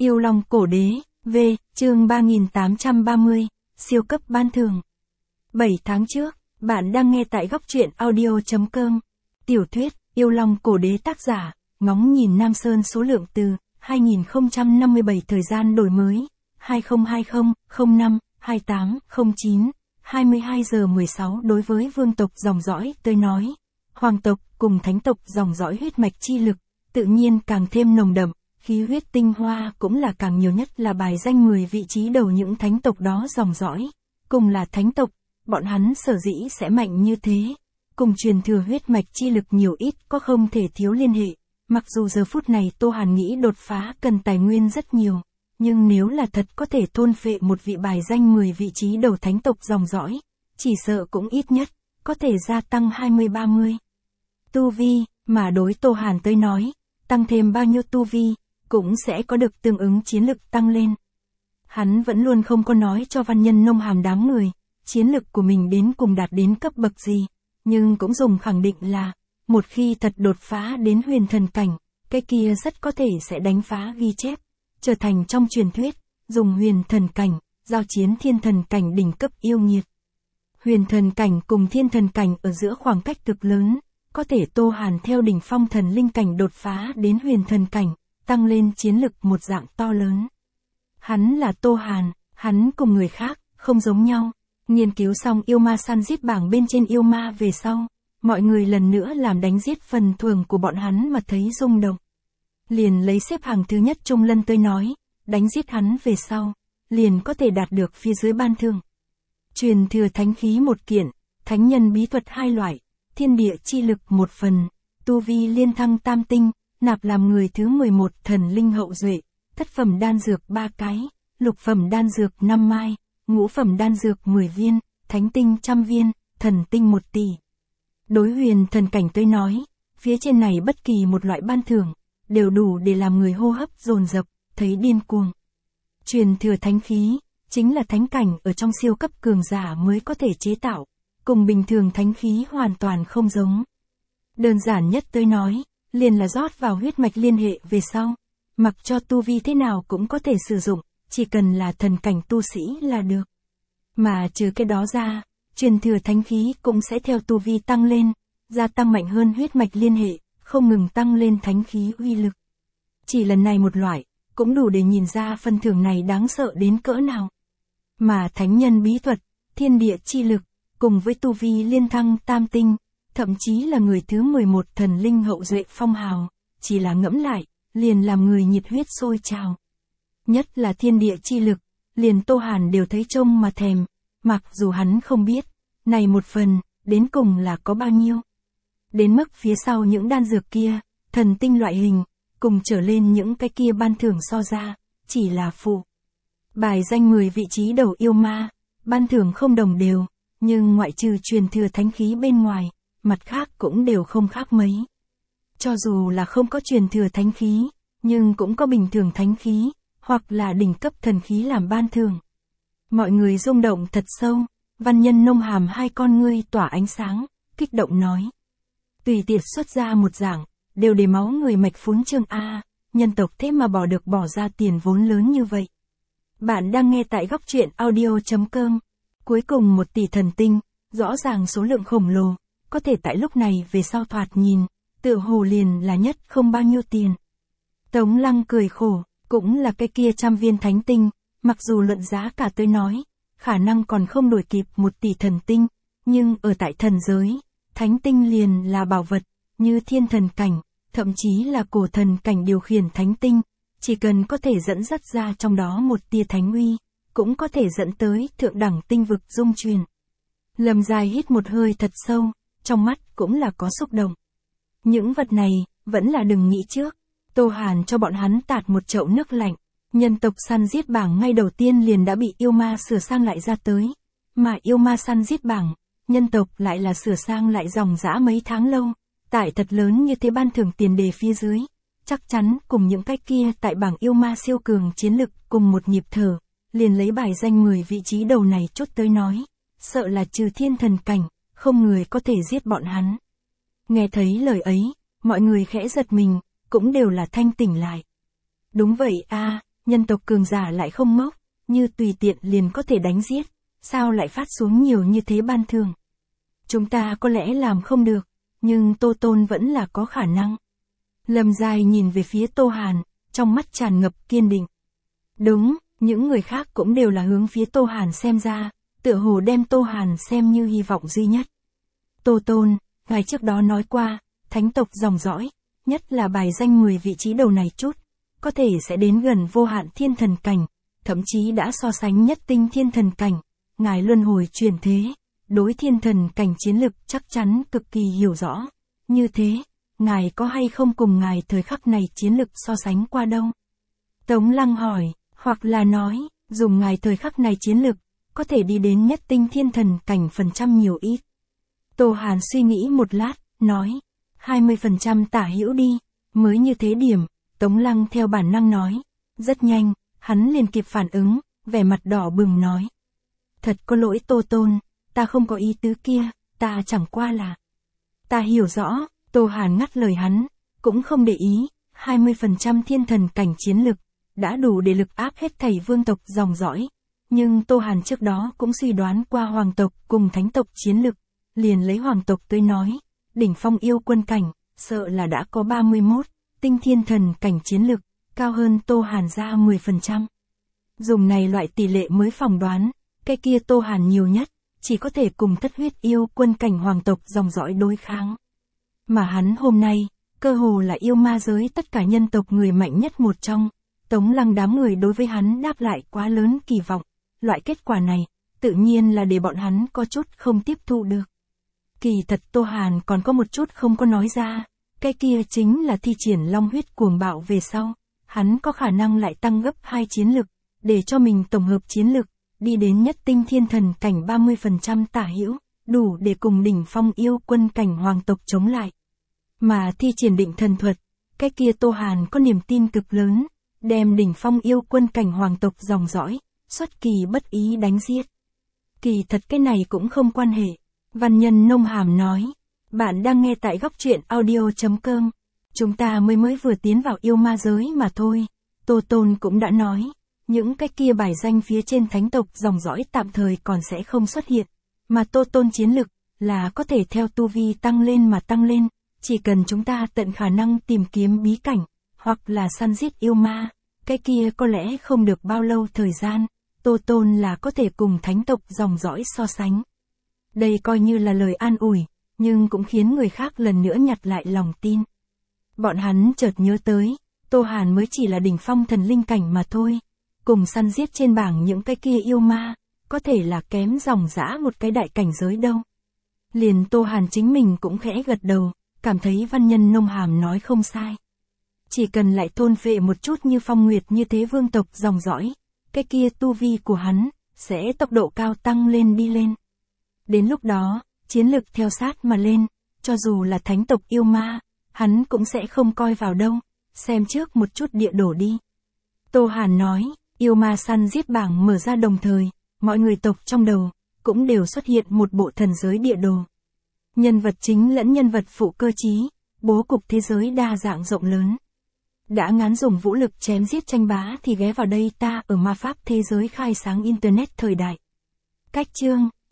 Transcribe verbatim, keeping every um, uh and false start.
Yêu Long Cổ Đế, V, chương ba nghìn tám trăm ba mươi, siêu cấp ban thưởng. bảy tháng trước, bạn đang nghe tại góc truyện audio chấm com. Tiểu thuyết, Yêu Long Cổ Đế tác giả, ngóng nhìn Nam Sơn số lượng từ, hai nghìn không trăm năm mươi bảy thời gian đổi mới, hai không hai không, không năm, hai tám, không chín, hai mươi hai giờ mười sáu đối với vương tộc dòng dõi tới nói. Hoàng tộc cùng thánh tộc dòng dõi huyết mạch chi lực, tự nhiên càng thêm nồng đậm. Khí huyết tinh hoa cũng là càng nhiều nhất là bài danh mười vị trí đầu những thánh tộc đó dòng dõi. Cùng là thánh tộc, bọn hắn sở dĩ sẽ mạnh như thế. Cùng truyền thừa huyết mạch chi lực nhiều ít có không thể thiếu liên hệ. Mặc dù giờ phút này Tô Hàn nghĩ đột phá cần tài nguyên rất nhiều. Nhưng nếu là thật có thể thôn phệ một vị bài danh mười vị trí đầu thánh tộc dòng dõi, chỉ sợ cũng ít nhất, có thể gia tăng hai mươi ba mươi. Tu vi, mà đối Tô Hàn tới nói, tăng thêm bao nhiêu tu vi, cũng sẽ có được tương ứng chiến lực tăng lên. Hắn vẫn luôn không có nói cho văn nhân nông hàm đám người, chiến lực của mình đến cùng đạt đến cấp bậc gì, nhưng cũng dùng khẳng định là, một khi thật đột phá đến huyền thần cảnh, cái kia rất có thể sẽ đánh phá ghi chép, trở thành trong truyền thuyết, dùng huyền thần cảnh, giao chiến thiên thần cảnh đỉnh cấp yêu nghiệt. Huyền thần cảnh cùng thiên thần cảnh ở giữa khoảng cách cực lớn, có thể Tô Hàn theo đỉnh phong thần linh cảnh đột phá đến huyền thần cảnh, tăng lên chiến lực một dạng to lớn. Hắn là Tô Hàn, hắn cùng người khác, không giống nhau. Nghiên cứu xong yêu ma săn giết bảng bên trên yêu ma về sau, mọi người lần nữa làm đánh giết phần thưởng của bọn hắn mà thấy rung động. Liền lấy xếp hàng thứ nhất Trung Lân tới nói, đánh giết hắn về sau, liền có thể đạt được phía dưới ban thưởng. Truyền thừa thánh khí một kiện, thánh nhân bí thuật hai loại, thiên địa chi lực một phần, tu vi liên thăng tam tinh, nạp làm người thứ mười một thần linh hậu duệ, thất phẩm đan dược ba cái, lục phẩm đan dược năm mai, ngũ phẩm đan dược mười viên, thánh tinh trăm viên, thần tinh một tỷ. Đối huyền thần cảnh tới nói, phía trên này bất kỳ một loại ban thưởng, đều đủ để làm người hô hấp dồn dập, thấy điên cuồng. Truyền thừa thánh khí, chính là thánh cảnh ở trong siêu cấp cường giả mới có thể chế tạo, cùng bình thường thánh khí hoàn toàn không giống. Đơn giản nhất tới nói, liền là rót vào huyết mạch liên hệ về sau, mặc cho tu vi thế nào cũng có thể sử dụng, chỉ cần là thần cảnh tu sĩ là được. Mà trừ cái đó ra, truyền thừa thánh khí cũng sẽ theo tu vi tăng lên, gia tăng mạnh hơn huyết mạch liên hệ, không ngừng tăng lên thánh khí uy lực. Chỉ lần này một loại, cũng đủ để nhìn ra phần thưởng này đáng sợ đến cỡ nào. Mà thánh nhân bí thuật, thiên địa chi lực, cùng với tu vi liên thăng tam tinh, thậm chí là người thứ mười một thần linh hậu duệ phong hào, chỉ là ngẫm lại, liền làm người nhiệt huyết sôi trào. Nhất là thiên địa chi lực, liền Tô Hàn đều thấy trông mà thèm, mặc dù hắn không biết, này một phần, đến cùng là có bao nhiêu. Đến mức phía sau những đan dược kia, thần tinh loại hình, cùng trở lên những cái kia ban thưởng so ra, chỉ là phụ. Bài danh mười vị trí đầu yêu ma, ban thưởng không đồng đều, nhưng ngoại trừ truyền thừa thánh khí bên ngoài, mặt khác cũng đều không khác mấy. Cho dù là không có truyền thừa thánh khí, nhưng cũng có bình thường thánh khí, hoặc là đỉnh cấp thần khí làm ban thưởng. Mọi người rung động thật sâu, văn nhân nông hàm hai con ngươi tỏa ánh sáng, kích động nói. Tùy tiệt xuất ra một dạng, đều để máu người mạch phún trương A, nhân tộc thế mà bỏ được bỏ ra tiền vốn lớn như vậy. Bạn đang nghe tại góc truyện audio chấm com. Cuối cùng một tỷ thần tinh, rõ ràng số lượng khổng lồ, có thể tại lúc này về sau thoạt nhìn, tựa hồ liền là nhất không bao nhiêu tiền. Tống Lăng cười khổ, cũng là cái kia trăm viên thánh tinh, mặc dù luận giá cả tới nói, khả năng còn không đổi kịp một tỷ thần tinh, nhưng ở tại thần giới, thánh tinh liền là bảo vật, như thiên thần cảnh, thậm chí là cổ thần cảnh điều khiển thánh tinh, chỉ cần có thể dẫn dắt ra trong đó một tia thánh uy, cũng có thể dẫn tới thượng đẳng tinh vực dung truyền. Lâm Dài hít một hơi thật sâu, trong mắt cũng là có xúc động. Những vật này, vẫn là đừng nghĩ trước. Tô Hàn cho bọn hắn tạt một chậu nước lạnh. Nhân tộc săn giết bảng ngay đầu tiên liền đã bị yêu ma sửa sang lại ra tới. Mà yêu ma săn giết bảng, nhân tộc lại là sửa sang lại dòng dã mấy tháng lâu. Tại thật lớn như thế ban thưởng tiền đề phía dưới. Chắc chắn cùng những cái kia tại bảng yêu ma siêu cường chiến lực cùng một nhịp thở. Liền lấy bài danh mười vị trí đầu này chốt tới nói. Sợ là trừ thiên thần cảnh, không người có thể giết bọn hắn. Nghe thấy lời ấy, mọi người khẽ giật mình, cũng đều là thanh tỉnh lại. Đúng vậy a, nhân tộc cường giả lại không ngốc, như tùy tiện liền có thể đánh giết, sao lại phát xuống nhiều như thế ban thưởng. Chúng ta có lẽ làm không được, nhưng Tô Tôn vẫn là có khả năng. Lâm Giai nhìn về phía Tô Hàn, trong mắt tràn ngập kiên định. Đúng, những người khác cũng đều là hướng phía Tô Hàn xem ra, tựa hồ đem Tô Hàn xem như hy vọng duy nhất. Tô Tôn, ngài trước đó nói qua, thánh tộc dòng dõi, nhất là bài danh mười vị trí đầu này chút, có thể sẽ đến gần vô hạn thiên thần cảnh, thậm chí đã so sánh nhất tinh thiên thần cảnh, ngài luân hồi chuyển thế, đối thiên thần cảnh chiến lực chắc chắn cực kỳ hiểu rõ. Như thế, ngài có hay không cùng ngài thời khắc này chiến lực so sánh qua đâu? Tống Lăng hỏi, hoặc là nói, dùng ngài thời khắc này chiến lực, có thể đi đến nhất tinh thiên thần cảnh phần trăm nhiều ít. Tô Hàn suy nghĩ một lát, nói, hai mươi phần trăm tả hữu đi, mới như thế điểm, Tống Lăng theo bản năng nói. Rất nhanh, hắn liền kịp phản ứng, vẻ mặt đỏ bừng nói. Thật có lỗi Tô Tôn, ta không có ý tứ kia, ta chẳng qua là. Ta hiểu rõ, Tô Hàn ngắt lời hắn, cũng không để ý, hai mươi phần trăm thiên thần cảnh chiến lực, đã đủ để lực áp hết thảy vương tộc dòng dõi. Nhưng Tô Hàn trước đó cũng suy đoán qua hoàng tộc cùng thánh tộc chiến lực, liền lấy hoàng tộc tới nói, đỉnh phong yêu quân cảnh, sợ là đã có ba mươi mốt, tinh thiên thần cảnh chiến lực, cao hơn Tô Hàn ra mười phần trăm. Dùng này loại tỷ lệ mới phỏng đoán, cái kia Tô Hàn nhiều nhất, chỉ có thể cùng thất huyết yêu quân cảnh hoàng tộc dòng dõi đối kháng. Mà hắn hôm nay, cơ hồ là yêu ma giới tất cả nhân tộc người mạnh nhất một trong, Tống Lăng đám người đối với hắn đáp lại quá lớn kỳ vọng, loại kết quả này, tự nhiên là để bọn hắn có chút không tiếp thu được. Kỳ thật Tô Hàn còn có một chút không có nói ra, cái kia chính là thi triển long huyết cuồng bạo về sau, hắn có khả năng lại tăng gấp hai chiến lực, để cho mình tổng hợp chiến lực, đi đến nhất tinh thiên thần cảnh ba mươi phần trăm tả hữu, đủ để cùng đỉnh phong yêu quân cảnh hoàng tộc chống lại. Mà thi triển định thần thuật, cái kia Tô Hàn có niềm tin cực lớn, đem đỉnh phong yêu quân cảnh hoàng tộc dòng dõi, xuất kỳ bất ý đánh giết. Kỳ thật cái này cũng không quan hệ. Văn Nhân Nông Hàm nói, bạn đang nghe tại góc truyện audio chấm com. Chúng ta mới mới vừa tiến vào yêu ma giới mà thôi. Tô Tôn cũng đã nói, những cái kia bài danh phía trên thánh tộc dòng dõi tạm thời còn sẽ không xuất hiện. Mà Tô Tôn chiến lực, là có thể theo tu vi tăng lên mà tăng lên. Chỉ cần chúng ta tận khả năng tìm kiếm bí cảnh, hoặc là săn giết yêu ma, cái kia có lẽ không được bao lâu thời gian, Tô Tôn là có thể cùng thánh tộc dòng dõi so sánh. Đây coi như là lời an ủi, nhưng cũng khiến người khác lần nữa nhặt lại lòng tin. Bọn hắn chợt nhớ tới, Tô Hàn mới chỉ là đỉnh phong thần linh cảnh mà thôi, cùng săn giết trên bảng những cái kia yêu ma, có thể là kém dòng dã một cái đại cảnh giới đâu. Liền Tô Hàn chính mình cũng khẽ gật đầu, cảm thấy Văn Nhân Nông Hàm nói không sai. Chỉ cần lại thôn phệ một chút như Phong Nguyệt như thế vương tộc dòng dõi, cái kia tu vi của hắn, sẽ tốc độ cao tăng lên đi lên. Đến lúc đó, chiến lực theo sát mà lên, cho dù là thánh tộc yêu ma, hắn cũng sẽ không coi vào đâu, xem trước một chút địa đồ đi. Tô Hàn nói, yêu ma săn giết bảng mở ra đồng thời, mọi người tộc trong đầu, cũng đều xuất hiện một bộ thần giới địa đồ. Nhân vật chính lẫn nhân vật phụ cơ trí, bố cục thế giới đa dạng rộng lớn. Đã ngán dùng vũ lực chém giết tranh bá thì ghé vào đây ta ở ma pháp thế giới khai sáng Internet thời đại. Cách chương